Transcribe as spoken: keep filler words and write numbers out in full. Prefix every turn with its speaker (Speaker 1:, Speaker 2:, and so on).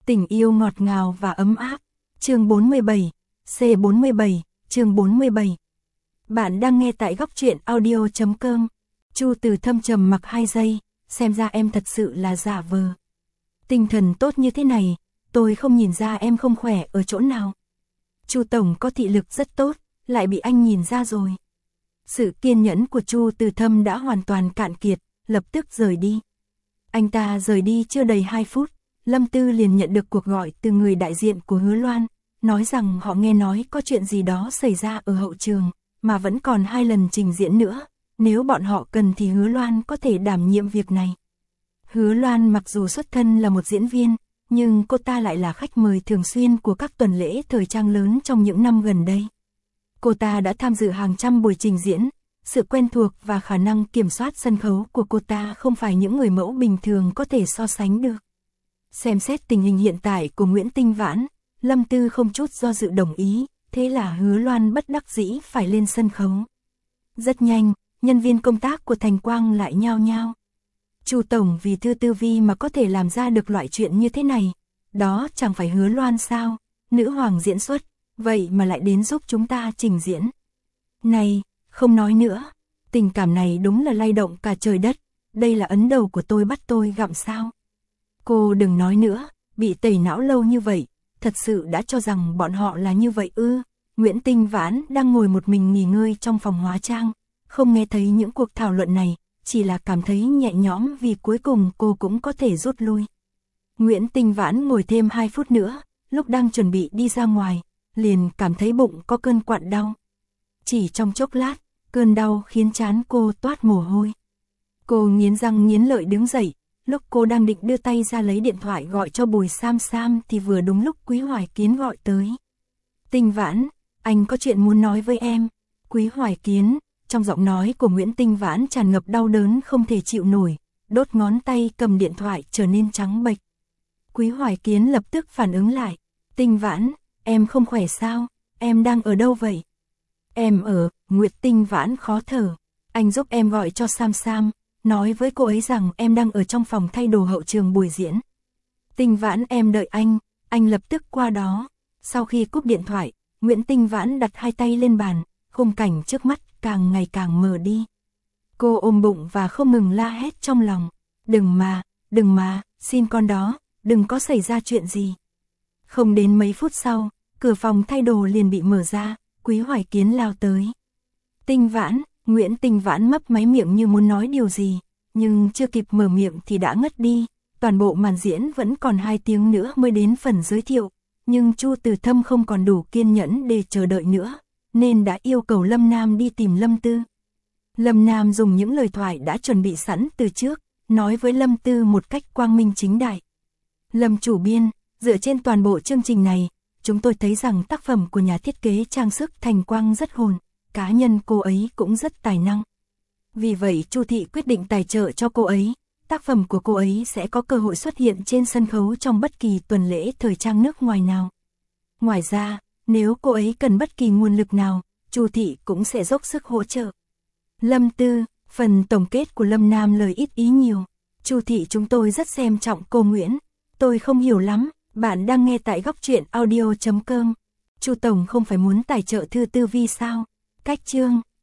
Speaker 1: Tình yêu ngọt ngào và ấm áp. Chương bốn mươi bảy, C bốn mươi bảy, chương bốn mươi bảy. Bạn đang nghe tại góc truyện audio chấm com. Chu Từ thâm trầm mặc hai giây, xem ra em thật sự là giả vờ. Tinh thần tốt như thế này, tôi không nhìn ra em không khỏe ở chỗ nào. Chu tổng có thị lực rất tốt, lại bị anh nhìn ra rồi. Sự kiên nhẫn của Chu Từ Thâm đã hoàn toàn cạn kiệt, lập tức rời đi. Anh ta rời đi chưa đầy hai phút, Lâm Tư liền nhận được cuộc gọi từ người đại diện của Hứa Loan, nói rằng họ nghe nói có chuyện gì đó xảy ra ở hậu trường, mà vẫn còn hai lần trình diễn nữa, nếu bọn họ cần thì Hứa Loan có thể đảm nhiệm việc này. Hứa Loan mặc dù xuất thân là một diễn viên, nhưng cô ta lại là khách mời thường xuyên của các tuần lễ thời trang lớn trong những năm gần đây. Cô ta đã tham dự hàng trăm buổi trình diễn, sự quen thuộc và khả năng kiểm soát sân khấu của cô ta không phải những người mẫu bình thường có thể so sánh được. Xem xét tình hình hiện tại của Nguyễn Tinh Vãn, Lâm Tư không chút do dự đồng ý, thế là Hứa Loan bất đắc dĩ phải lên sân khấu. Rất nhanh, nhân viên công tác của Thành Quang lại nhao nhao. Chu tổng vì Thư Tư Vi mà có thể làm ra được loại chuyện như thế này, đó chẳng phải Hứa Loan sao, nữ hoàng diễn xuất, vậy mà lại đến giúp chúng ta trình diễn. Này, không nói nữa, tình cảm này đúng là lay động cả trời đất, đây là ấn đầu của tôi bắt tôi gặm sao. Cô đừng nói nữa, bị tẩy não lâu như vậy, thật sự đã cho rằng bọn họ là như vậy ư. Nguyễn Tinh Vãn đang ngồi một mình nghỉ ngơi trong phòng hóa trang, không nghe thấy những cuộc thảo luận này, chỉ là cảm thấy nhẹ nhõm vì cuối cùng cô cũng có thể rút lui. Nguyễn Tinh Vãn ngồi thêm hai phút nữa, lúc đang chuẩn bị đi ra ngoài, liền cảm thấy bụng có cơn quặn đau. Chỉ trong chốc lát, cơn đau khiến trán cô toát mồ hôi. Cô nghiến răng nghiến lợi đứng dậy, lúc cô đang định đưa tay ra lấy điện thoại gọi cho Bùi Sam Sam thì vừa đúng lúc Quý Hoài Kiến gọi tới. Tinh Vãn, anh có chuyện muốn nói với em. Quý Hoài Kiến, trong giọng nói của Nguyễn Tinh Vãn tràn ngập đau đớn không thể chịu nổi, đốt ngón tay cầm điện thoại trở nên trắng bệch. Quý Hoài Kiến lập tức phản ứng lại. Tinh Vãn, em không khỏe sao? Em đang ở đâu vậy? Em ở, Nguyệt Tinh Vãn khó thở. Anh giúp em gọi cho Sam Sam, nói với cô ấy rằng em đang ở trong phòng thay đồ hậu trường buổi diễn. Tinh Vãn em đợi anh, anh lập tức qua đó. Sau khi cúp điện thoại, Nguyễn Tinh Vãn đặt hai tay lên bàn, khung cảnh trước mắt càng ngày càng mờ đi. Cô ôm bụng và không ngừng la hét trong lòng. Đừng mà, đừng mà, xin con đó, đừng có xảy ra chuyện gì. Không đến mấy phút sau, cửa phòng thay đồ liền bị mở ra, Quý Hoài Kiến lao tới. Tinh Vãn, Nguyễn Tinh Vãn mấp máy miệng như muốn nói điều gì, nhưng chưa kịp mở miệng thì đã ngất đi. Toàn bộ màn diễn vẫn còn hai tiếng nữa mới đến phần giới thiệu, nhưng Chu Từ Thâm không còn đủ kiên nhẫn để chờ đợi nữa, nên đã yêu cầu Lâm Nam đi tìm Lâm Tư. Lâm Nam dùng những lời thoại đã chuẩn bị sẵn từ trước, nói với Lâm Tư một cách quang minh chính đại. Lâm chủ biên, dựa trên toàn bộ chương trình này, chúng tôi thấy rằng tác phẩm của nhà thiết kế trang sức Thành Quang rất hồn, cá nhân cô ấy cũng rất tài năng. Vì vậy Chu thị quyết định tài trợ cho cô ấy, tác phẩm của cô ấy sẽ có cơ hội xuất hiện trên sân khấu trong bất kỳ tuần lễ thời trang nước ngoài nào. Ngoài ra, nếu cô ấy cần bất kỳ nguồn lực nào, Chu thị cũng sẽ dốc sức hỗ trợ. Lâm Tư, phần tổng kết của Lâm Nam lời ít ý nhiều. Chu thị chúng tôi rất xem trọng cô Nguyễn. Tôi không hiểu lắm, bạn đang nghe tại góc truyện audio chấm com. Chu tổng không phải muốn tài trợ Thư Tư Vi sao? Cách chương